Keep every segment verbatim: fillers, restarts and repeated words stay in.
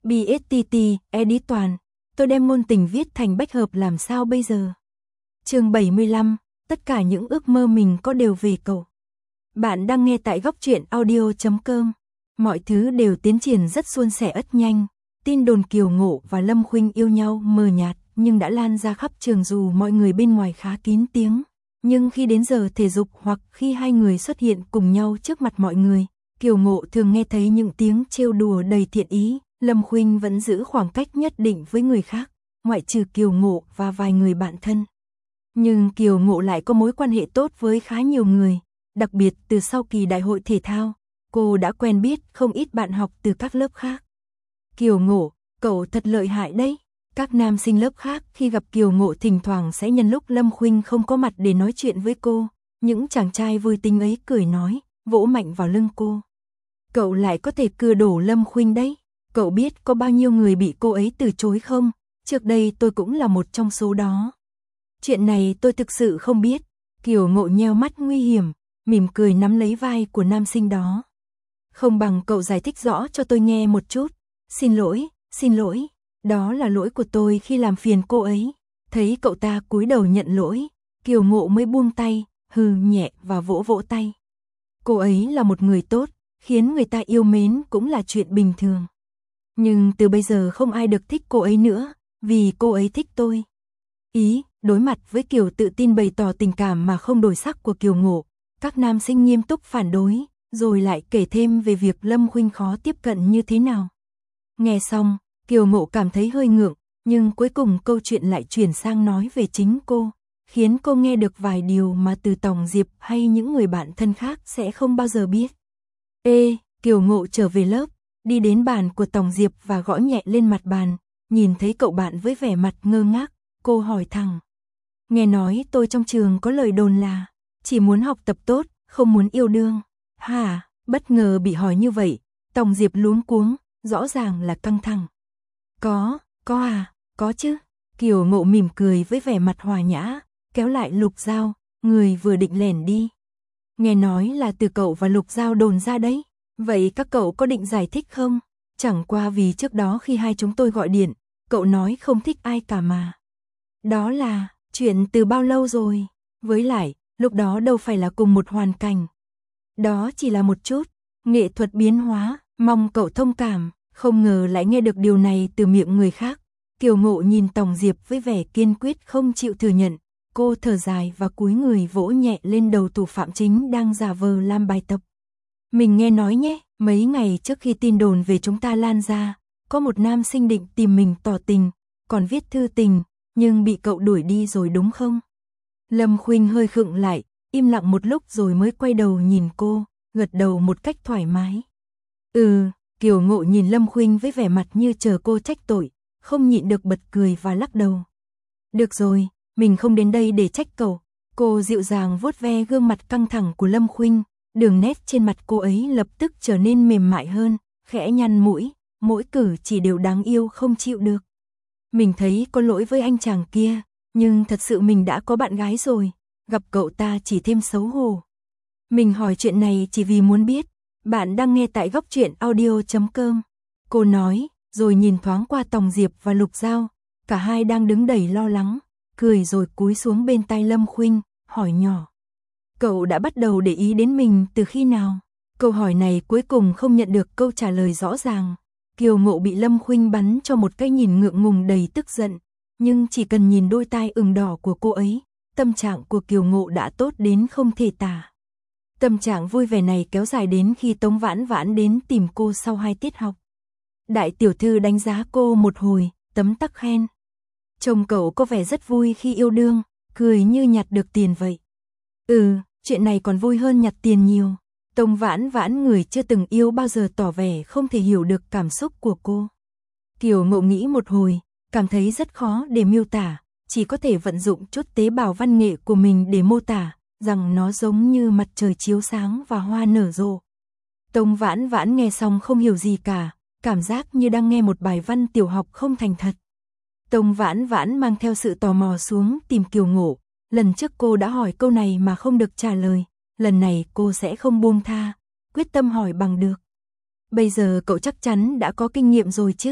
bê ét tê tê, edit toàn. Tôi đem ngôn tình viết thành bách hợp làm sao bây giờ? Chương bảy mươi lăm, tất cả những ước mơ mình có đều về cậu. Bạn đang nghe tại góc truyện audio chấm com. Mọi thứ đều tiến triển rất suôn sẻ ất nhanh. Tin đồn Kiều Ngộ và Lâm Khuynh yêu nhau mờ nhạt nhưng đã lan ra khắp trường dù mọi người bên ngoài khá kín tiếng. Nhưng khi đến giờ thể dục hoặc khi hai người xuất hiện cùng nhau trước mặt mọi người, Kiều Ngộ thường nghe thấy những tiếng trêu đùa đầy thiện ý. Lâm Khuynh vẫn giữ khoảng cách nhất định với người khác, ngoại trừ Kiều Ngộ và vài người bạn thân. Nhưng Kiều Ngộ lại có mối quan hệ tốt với khá nhiều người, đặc biệt từ sau kỳ đại hội thể thao, cô đã quen biết không ít bạn học từ các lớp khác. Kiều Ngộ, cậu thật lợi hại đấy. Các nam sinh lớp khác khi gặp Kiều Ngộ thỉnh thoảng sẽ nhân lúc Lâm Khuynh không có mặt để nói chuyện với cô. Những chàng trai vui tính ấy cười nói, vỗ mạnh vào lưng cô. Cậu lại có thể cưa đổ Lâm Khuynh đấy. Cậu biết có bao nhiêu người bị cô ấy từ chối không? Trước đây tôi cũng là một trong số đó. Chuyện này tôi thực sự không biết. Kiều Ngộ nheo mắt nguy hiểm, mỉm cười nắm lấy vai của nam sinh đó. Không bằng cậu giải thích rõ cho tôi nghe một chút. Xin lỗi, xin lỗi. Đó là lỗi của tôi khi làm phiền cô ấy. Thấy cậu ta cúi đầu nhận lỗi, Kiều Ngộ mới buông tay, hừ nhẹ và vỗ vỗ tay. Cô ấy là một người tốt, khiến người ta yêu mến cũng là chuyện bình thường. Nhưng từ bây giờ không ai được thích cô ấy nữa, vì cô ấy thích tôi. Ý, đối mặt với kiểu tự tin bày tỏ tình cảm mà không đổi sắc của Kiều Ngộ, các nam sinh nghiêm túc phản đối, rồi lại kể thêm về việc Lâm Khuynh khó tiếp cận như thế nào. Nghe xong, Kiều Ngộ cảm thấy hơi ngượng, nhưng cuối cùng câu chuyện lại chuyển sang nói về chính cô, khiến cô nghe được vài điều mà từ Tòng Diệp hay những người bạn thân khác sẽ không bao giờ biết. Ê, Kiều Ngộ trở về lớp, đi đến bàn của Tòng Diệp và gõ nhẹ lên mặt bàn, nhìn thấy cậu bạn với vẻ mặt ngơ ngác, cô hỏi thẳng. Nghe nói tôi trong trường có lời đồn là chỉ muốn học tập tốt, không muốn yêu đương. Hả? Bất ngờ bị hỏi như vậy, Tòng Diệp luống cuống, rõ ràng là căng thẳng. Có, có à, có chứ. Kiều Ngộ mỉm cười với vẻ mặt hòa nhã, kéo lại Lục Giao, người vừa định lẻn đi. Nghe nói là từ cậu và Lục Giao đồn ra đấy. Vậy các cậu có định giải thích không? Chẳng qua vì trước đó khi hai chúng tôi gọi điện, cậu nói không thích ai cả mà. Đó là chuyện từ bao lâu rồi? Với lại, lúc đó đâu phải là cùng một hoàn cảnh. Đó chỉ là một chút nghệ thuật biến hóa, mong cậu thông cảm. Không ngờ lại nghe được điều này từ miệng người khác. Kiều Ngộ nhìn Tòng Diệp với vẻ kiên quyết không chịu thừa nhận. Cô thở dài và cúi người vỗ nhẹ lên đầu thủ phạm chính đang giả vờ làm bài tập. Mình nghe nói nhé, mấy ngày trước khi tin đồn về chúng ta lan ra, có một nam sinh định tìm mình tỏ tình, còn viết thư tình, nhưng bị cậu đuổi đi rồi đúng không? Lâm Khuynh hơi khựng lại, im lặng một lúc rồi mới quay đầu nhìn cô, gật đầu một cách thoải mái. Ừ, Kiều Ngộ nhìn Lâm Khuynh với vẻ mặt như chờ cô trách tội, không nhịn được bật cười và lắc đầu. Được rồi, mình không đến đây để trách cậu. Cô dịu dàng vuốt ve gương mặt căng thẳng của Lâm Khuynh. Đường nét trên mặt cô ấy lập tức trở nên mềm mại hơn, khẽ nhăn mũi, mỗi cử chỉ đều đáng yêu không chịu được. Mình thấy có lỗi với anh chàng kia, nhưng thật sự mình đã có bạn gái rồi, gặp cậu ta chỉ thêm xấu hổ. Mình hỏi chuyện này chỉ vì muốn biết, bạn đang nghe tại góc truyện audio chấm com. Cô nói, rồi nhìn thoáng qua Tòng Diệp và Lục Giao, cả hai đang đứng đầy lo lắng, cười rồi cúi xuống bên tai Lâm Khuynh, hỏi nhỏ. Cậu đã bắt đầu để ý đến mình từ khi nào? Câu hỏi này cuối cùng không nhận được câu trả lời rõ ràng. Kiều Ngộ bị Lâm Khuynh bắn cho một cái nhìn ngượng ngùng đầy tức giận, nhưng chỉ cần nhìn đôi tai ửng đỏ của cô ấy, tâm trạng của Kiều Ngộ đã tốt đến không thể tả. Tâm trạng vui vẻ này kéo dài đến khi Tống Vãn Vãn đến tìm cô sau hai tiết học. Đại tiểu thư đánh giá cô một hồi, tấm tắc khen. Chồng cậu có vẻ rất vui khi yêu đương, cười như nhặt được tiền vậy. Ừ, chuyện này còn vui hơn nhặt tiền nhiều. Tống Vãn Vãn người chưa từng yêu bao giờ tỏ vẻ không thể hiểu được cảm xúc của cô. Kiều Ngộ nghĩ một hồi, cảm thấy rất khó để miêu tả, chỉ có thể vận dụng chút tế bào văn nghệ của mình để mô tả, rằng nó giống như mặt trời chiếu sáng và hoa nở rộ. Tống Vãn Vãn nghe xong không hiểu gì cả, cảm giác như đang nghe một bài văn tiểu học không thành thật. Tống Vãn Vãn mang theo sự tò mò xuống tìm Kiều Ngộ, lần trước cô đã hỏi câu này mà không được trả lời, lần này cô sẽ không buông tha, quyết tâm hỏi bằng được. Bây giờ cậu chắc chắn đã có kinh nghiệm rồi chứ?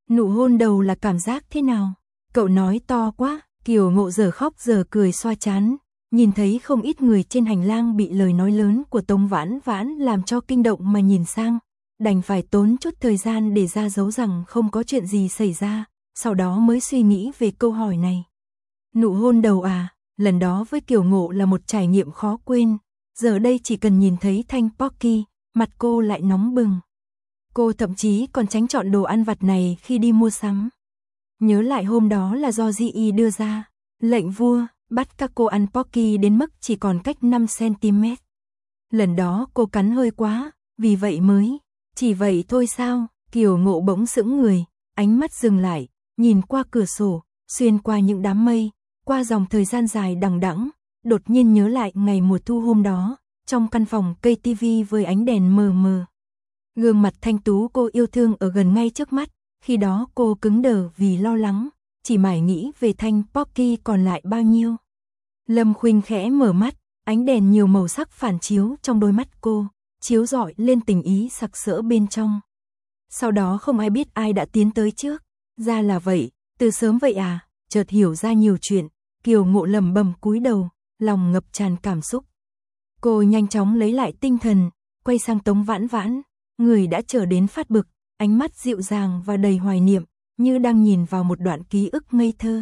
Nụ hôn đầu là cảm giác thế nào? Cậu nói to quá, Kiều Ngộ giờ khóc giờ cười xoa trán, nhìn thấy không ít người trên hành lang bị lời nói lớn của Tống Vãn Vãn làm cho kinh động mà nhìn sang, đành phải tốn chút thời gian để ra dấu rằng không có chuyện gì xảy ra, sau đó mới suy nghĩ về câu hỏi này. Nụ hôn đầu à, lần đó với Kiều Ngộ là một trải nghiệm khó quên, giờ đây chỉ cần nhìn thấy thanh Pocky, mặt cô lại nóng bừng. Cô thậm chí còn tránh chọn đồ ăn vặt này khi đi mua sắm. Nhớ lại hôm đó là do Di Y đưa ra, lệnh vua, bắt các cô ăn Pocky đến mức chỉ còn cách năm xăng-ti-mét. Lần đó cô cắn hơi quá, vì vậy mới, chỉ vậy thôi sao, Kiều Ngộ bỗng sững người, ánh mắt dừng lại, nhìn qua cửa sổ, xuyên qua những đám mây, qua dòng thời gian dài đằng đẵng, đột nhiên nhớ lại ngày mùa thu hôm đó, trong căn phòng cây tivi với ánh đèn mờ mờ. Gương mặt thanh tú cô yêu thương ở gần ngay trước mắt, khi đó cô cứng đờ vì lo lắng, chỉ mải nghĩ về thanh Pocky còn lại bao nhiêu. Lâm Khuynh khẽ mở mắt, ánh đèn nhiều màu sắc phản chiếu trong đôi mắt cô, chiếu rọi lên tình ý sặc sỡ bên trong. Sau đó không ai biết ai đã tiến tới trước, ra là vậy, từ sớm vậy à, chợt hiểu ra nhiều chuyện, Kiều Ngộ lẩm bẩm cúi đầu, lòng ngập tràn cảm xúc. Cô nhanh chóng lấy lại tinh thần, quay sang Tống Vãn Vãn, người đã chờ đến phát bực, ánh mắt dịu dàng và đầy hoài niệm, như đang nhìn vào một đoạn ký ức ngây thơ.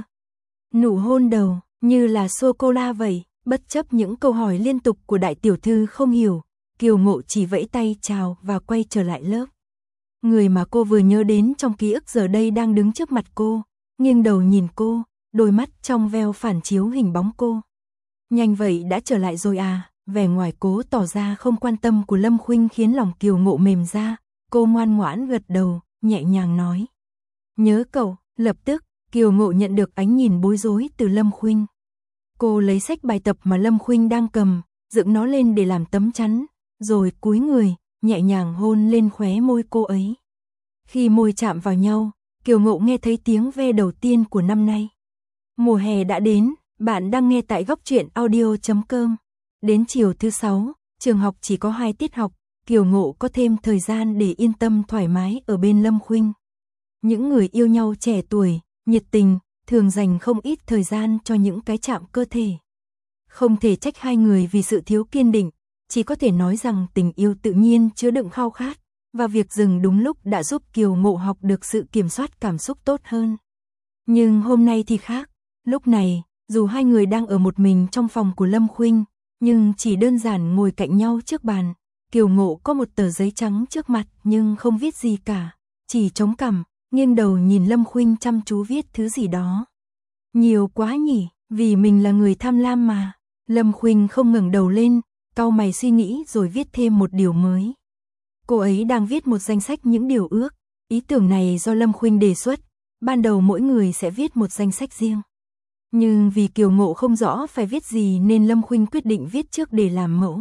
Nụ hôn đầu, như là sô-cô-la vậy, bất chấp những câu hỏi liên tục của đại tiểu thư không hiểu, Kiều Ngộ chỉ vẫy tay chào và quay trở lại lớp. Người mà cô vừa nhớ đến trong ký ức giờ đây đang đứng trước mặt cô, nghiêng đầu nhìn cô, đôi mắt trong veo phản chiếu hình bóng cô. Nhanh vậy đã trở lại rồi à, vẻ ngoài cố tỏ ra không quan tâm của Lâm Khuynh khiến lòng Kiều Ngộ mềm ra, cô ngoan ngoãn gật đầu, nhẹ nhàng nói. Nhớ cậu, lập tức, Kiều Ngộ nhận được ánh nhìn bối rối từ Lâm Khuynh. Cô lấy sách bài tập mà Lâm Khuynh đang cầm, dựng nó lên để làm tấm chắn, rồi cúi người, nhẹ nhàng hôn lên khóe môi cô ấy. Khi môi chạm vào nhau, Kiều Ngộ nghe thấy tiếng ve đầu tiên của năm nay. Mùa hè đã đến, bạn đang nghe tại góc truyện audio chấm com. Đến chiều thứ sáu, trường học chỉ có hai tiết học, Kiều Ngộ có thêm thời gian để yên tâm thoải mái ở bên Lâm Khuynh. Những người yêu nhau trẻ tuổi, nhiệt tình, thường dành không ít thời gian cho những cái chạm cơ thể. Không thể trách hai người vì sự thiếu kiên định, chỉ có thể nói rằng tình yêu tự nhiên chứa đựng khao khát, và việc dừng đúng lúc đã giúp Kiều Ngộ học được sự kiểm soát cảm xúc tốt hơn. Nhưng hôm nay thì khác, lúc này, dù hai người đang ở một mình trong phòng của Lâm Khuynh, nhưng chỉ đơn giản ngồi cạnh nhau trước bàn, Kiều Ngộ có một tờ giấy trắng trước mặt nhưng không viết gì cả, chỉ chống cằm, nghiêng đầu nhìn Lâm Khuynh chăm chú viết thứ gì đó. Nhiều quá nhỉ, vì mình là người tham lam mà. Lâm Khuynh không ngẩng đầu lên, cau mày suy nghĩ rồi viết thêm một điều mới. Cô ấy đang viết một danh sách những điều ước, ý tưởng này do Lâm Khuynh đề xuất, ban đầu mỗi người sẽ viết một danh sách riêng. Nhưng vì Kiều Ngộ không rõ phải viết gì nên Lâm Khuynh quyết định viết trước để làm mẫu.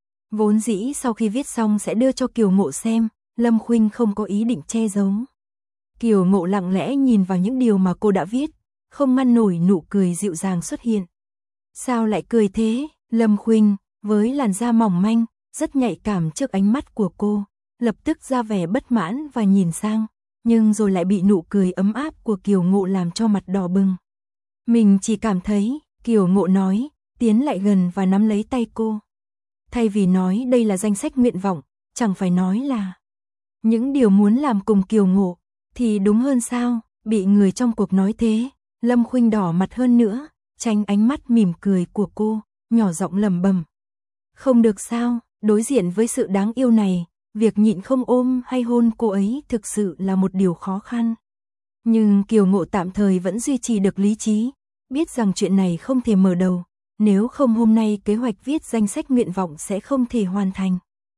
Vốn dĩ sau khi viết xong sẽ đưa cho Kiều Ngộ xem, Lâm Khuynh không có ý định che giấu. Kiều Ngộ lặng lẽ nhìn vào những điều mà cô đã viết, không ngăn nổi nụ cười dịu dàng xuất hiện. Sao lại cười thế? Lâm Khuynh, với làn da mỏng manh, rất nhạy cảm trước ánh mắt của cô, lập tức ra vẻ bất mãn và nhìn sang, nhưng rồi lại bị nụ cười ấm áp của Kiều Ngộ làm cho mặt đỏ bừng. Mình chỉ cảm thấy, Kiều Ngộ nói, tiến lại gần và nắm lấy tay cô. Thay vì nói đây là danh sách nguyện vọng, chẳng phải nói là những điều muốn làm cùng Kiều Ngộ, thì đúng hơn sao, bị người trong cuộc nói thế, Lâm Khuynh đỏ mặt hơn nữa, tránh ánh mắt mỉm cười của cô, nhỏ giọng lẩm bẩm. Không được sao, đối diện với sự đáng yêu này, việc nhịn không ôm hay hôn cô ấy thực sự là một điều khó khăn. Nhưng Kiều Ngộ tạm thời vẫn duy trì được lý trí, biết rằng chuyện này không thể mở đầu, nếu không hôm nay kế hoạch viết danh sách nguyện vọng sẽ không thể hoàn thành.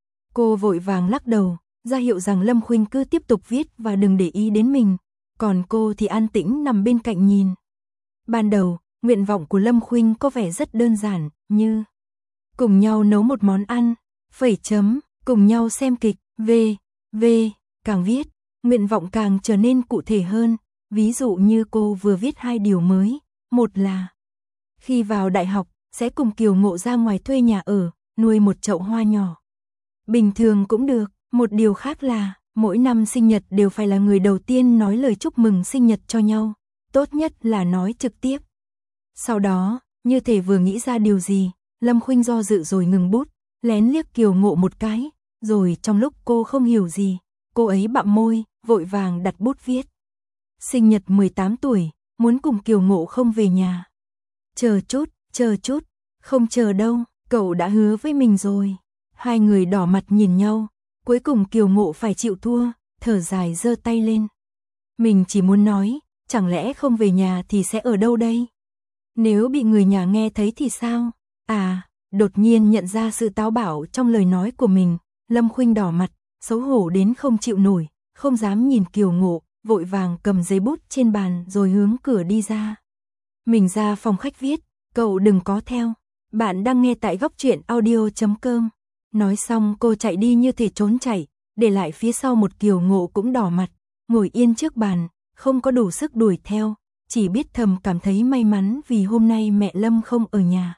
Cô vội vàng lắc đầu, ra hiệu rằng Lâm Khuynh cứ tiếp tục viết và đừng để ý đến mình, còn cô thì an tĩnh nằm bên cạnh nhìn. Ban đầu, nguyện vọng của Lâm Khuynh có vẻ rất đơn giản, như cùng nhau nấu một món ăn, phẩy chấm, cùng nhau xem kịch, v, v, càng viết, nguyện vọng càng trở nên cụ thể hơn, ví dụ như cô vừa viết hai điều mới, một là khi vào đại học, sẽ cùng Kiều Ngộ ra ngoài thuê nhà ở, nuôi một chậu hoa nhỏ. Bình thường cũng được, một điều khác là Mỗi năm sinh nhật đều phải là người đầu tiên nói lời chúc mừng sinh nhật cho nhau, tốt nhất là nói trực tiếp. Sau đó, như thể vừa nghĩ ra điều gì, Lâm Khuynh do dự rồi ngừng bút, lén liếc Kiều Ngộ một cái, rồi trong lúc cô không hiểu gì, cô ấy bặm môi, vội vàng đặt bút viết. Sinh nhật mười tám tuổi, muốn cùng Kiều Ngộ không về nhà. Chờ chút, chờ chút, không chờ đâu, cậu đã hứa với mình rồi. Hai người đỏ mặt nhìn nhau, cuối cùng Kiều Ngộ phải chịu thua, thở dài giơ tay lên. Mình chỉ muốn nói, chẳng lẽ không về nhà thì sẽ ở đâu đây? Nếu bị người nhà nghe thấy thì sao? À, đột nhiên nhận ra sự táo bạo trong lời nói của mình, Lâm Khuynh đỏ mặt, xấu hổ đến không chịu nổi, không dám nhìn Kiều Ngộ, vội vàng cầm giấy bút trên bàn rồi hướng cửa đi ra. Mình ra phòng khách viết, cậu đừng có theo. Bạn đang nghe tại góc truyện audio chấm com. Nói xong cô chạy đi như thể trốn chạy, để lại phía sau một Kiều Ngộ cũng đỏ mặt, ngồi yên trước bàn, không có đủ sức đuổi theo, chỉ biết thầm cảm thấy may mắn vì hôm nay mẹ Lâm không ở nhà.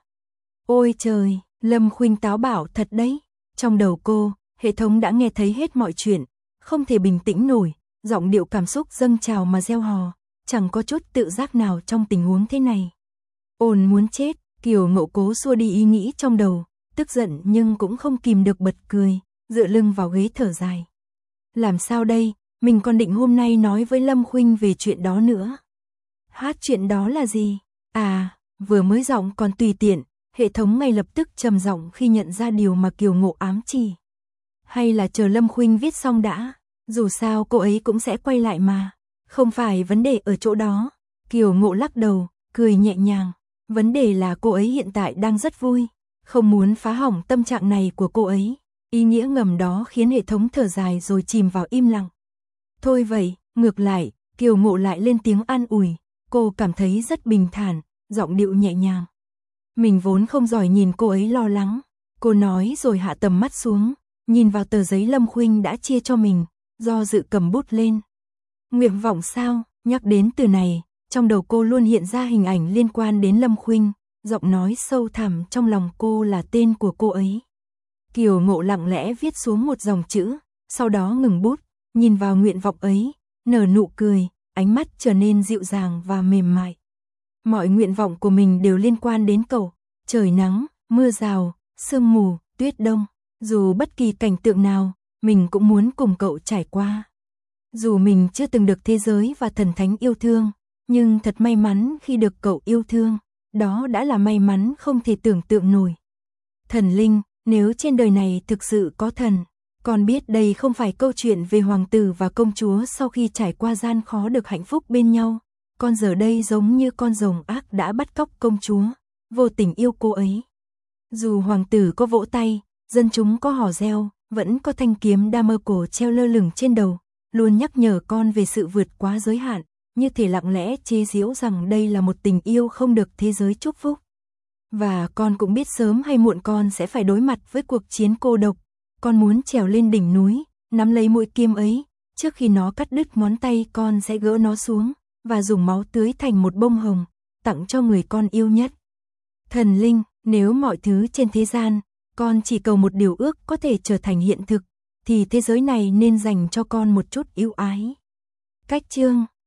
Ôi trời, Lâm Khuynh táo bạo thật đấy. Trong đầu cô, hệ thống đã nghe thấy hết mọi chuyện, không thể bình tĩnh nổi, giọng điệu cảm xúc dâng trào mà reo hò, chẳng có chút tự giác nào trong tình huống thế này. Ồn muốn chết, Kiều Ngộ cố xua đi ý nghĩ trong đầu, tức giận nhưng cũng không kìm được bật cười, dựa lưng vào ghế thở dài. Làm sao đây, mình còn định hôm nay nói với Lâm Khuynh về chuyện đó nữa. Hát chuyện đó là gì? À, vừa mới giọng còn tùy tiện, hệ thống ngay lập tức trầm giọng khi nhận ra điều mà Kiều Ngộ ám chỉ. Hay là chờ Lâm Khuynh viết xong đã, dù sao cô ấy cũng sẽ quay lại mà. Không phải vấn đề ở chỗ đó. Kiều Ngộ lắc đầu, cười nhẹ nhàng. Vấn đề là cô ấy hiện tại đang rất vui, không muốn phá hỏng tâm trạng này của cô ấy. Ý nghĩa ngầm đó khiến hệ thống thở dài rồi chìm vào im lặng. Thôi vậy, ngược lại, Kiều Ngộ lại lên tiếng an ủi. Cô cảm thấy rất bình thản, giọng điệu nhẹ nhàng. Mình vốn không giỏi nhìn cô ấy lo lắng. Cô nói rồi hạ tầm mắt xuống, nhìn vào tờ giấy Lâm Khuynh đã chia cho mình, do dự cầm bút lên. Nguyện vọng sao? Nhắc đến từ này, trong đầu cô luôn hiện ra hình ảnh liên quan đến Lâm Khuynh, giọng nói sâu thẳm trong lòng cô là tên của cô ấy. Kiều Ngộ lặng lẽ viết xuống một dòng chữ, sau đó ngừng bút, nhìn vào nguyện vọng ấy, nở nụ cười, ánh mắt trở nên dịu dàng và mềm mại. Mọi nguyện vọng của mình đều liên quan đến cậu, trời nắng, mưa rào, sương mù, tuyết đông, dù bất kỳ cảnh tượng nào, mình cũng muốn cùng cậu trải qua. Dù mình chưa từng được thế giới và thần thánh yêu thương, nhưng thật may mắn khi được cậu yêu thương, đó đã là may mắn không thể tưởng tượng nổi. Thần linh, nếu trên đời này thực sự có thần, con biết đây không phải câu chuyện về hoàng tử và công chúa sau khi trải qua gian khó được hạnh phúc bên nhau. Con giờ đây giống như con rồng ác đã bắt cóc công chúa, vô tình yêu cô ấy. Dù hoàng tử có vỗ tay, dân chúng có hò reo, vẫn có thanh kiếm đa mơ cổ treo lơ lửng trên đầu, luôn nhắc nhở con về sự vượt quá giới hạn, như thể lặng lẽ chế giễu rằng đây là một tình yêu không được thế giới chúc phúc. Và con cũng biết sớm hay muộn con sẽ phải đối mặt với cuộc chiến cô độc. Con muốn trèo lên đỉnh núi, nắm lấy mũi kiếm ấy, trước khi nó cắt đứt ngón tay con sẽ gỡ nó xuống, và dùng máu tưới thành một bông hồng, tặng cho người con yêu nhất. Thần linh, nếu mọi thứ trên thế gian, con chỉ cầu một điều ước có thể trở thành hiện thực, thì thế giới này nên dành cho con một chút yêu ái. Cách chương